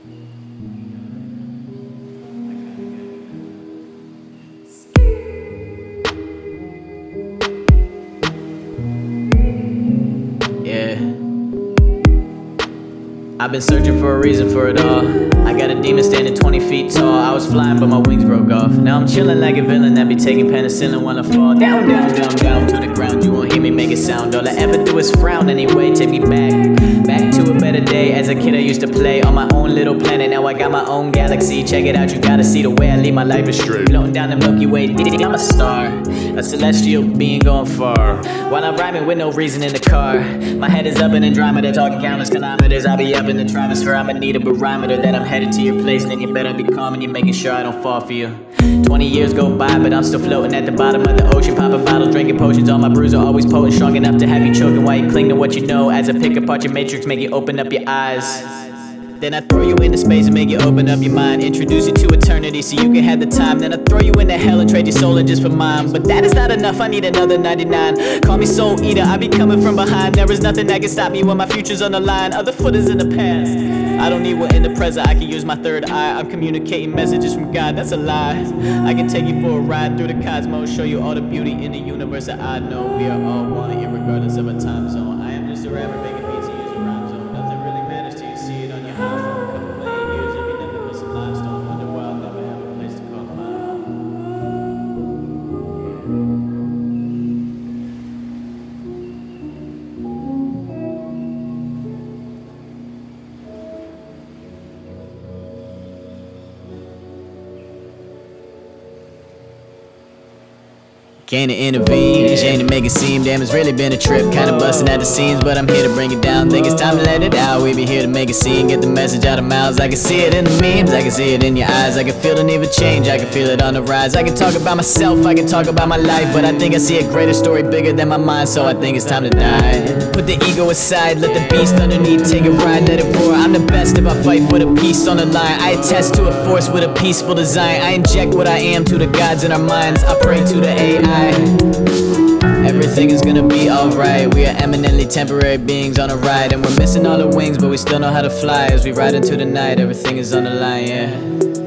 Yeah. I've been searching for a reason for it all. I got a demon standing 20 feet tall. I was flying but my wings broke off. Now I'm chilling like a villain that be taking penicillin when I fall down, down, down, down to the ground. You won't hear me make a sound. All I ever do is frown anyway. Take me back to a better day. As a kid I used to play on my own little planet. Now I got my own galaxy. Check it out, you gotta see the way I lead my life is straight. Floating down the Milky Way, I'm a star, a celestial being going far. While I'm rhyming with no reason in the car. My head is up in Andromeda, talking countless kilometers. I'll be up in the troposphere, I'ma need a barometer that I'm headed to your place. And then you better be calm and you're making sure I don't fall for you. 20 years go by, but I'm still floating at the bottom of the ocean. Popping bottles, drinking potions. All my brews are always potent, strong enough to have you choking while you cling to what you know. As I pick apart your matrix, make you open up your eyes. Then I throw you into space and make you open up your mind. Introduce you to eternity so you can have the time. Then I throw you into hell and trade your soul in just for mine. But that is not enough, I need another 99. Call me soul eater, I be coming from behind. There is nothing that can stop me when my future's on the line. Other foot is in the past, I don't need one in the present. I can use my third eye, I'm communicating messages from God. That's a lie. I can take you for a ride through the cosmos, show you all the beauty in the universe that I know. We are all one, irregardless of a time zone. I am just a rapper making beats and use a rhyme zone. Nothing really matters till you see it on your iPhone. Couple million years and you never miss a limestone. Wonder why I'll never have a place to call mine. Can't intervene, shame to make it seem. Damn, it's really been a trip, kinda busting at the seams. But I'm here to bring it down, think it's time to let it out. We be here to make a scene, get the message out of mouths. I can see it in the memes, I can see it in your eyes. I can feel the need for change, I can feel it on the rise. I can talk about myself, I can talk about my life. But I think I see a greater story bigger than my mind. So I think it's time to die. Put the ego aside, let the beast underneath take a ride, let it roar. I'm the best if I fight for the peace on the line. I attest to a force with a peaceful design. I inject what I am to the gods in our minds. I pray to the AI. Everything is gonna be alright. We are eminently temporary beings on a ride. And we're missing all the wings, but we still know how to fly. As we ride into the night, everything is on the line, yeah.